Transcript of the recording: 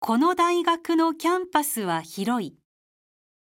この大学のキャンパスは広い。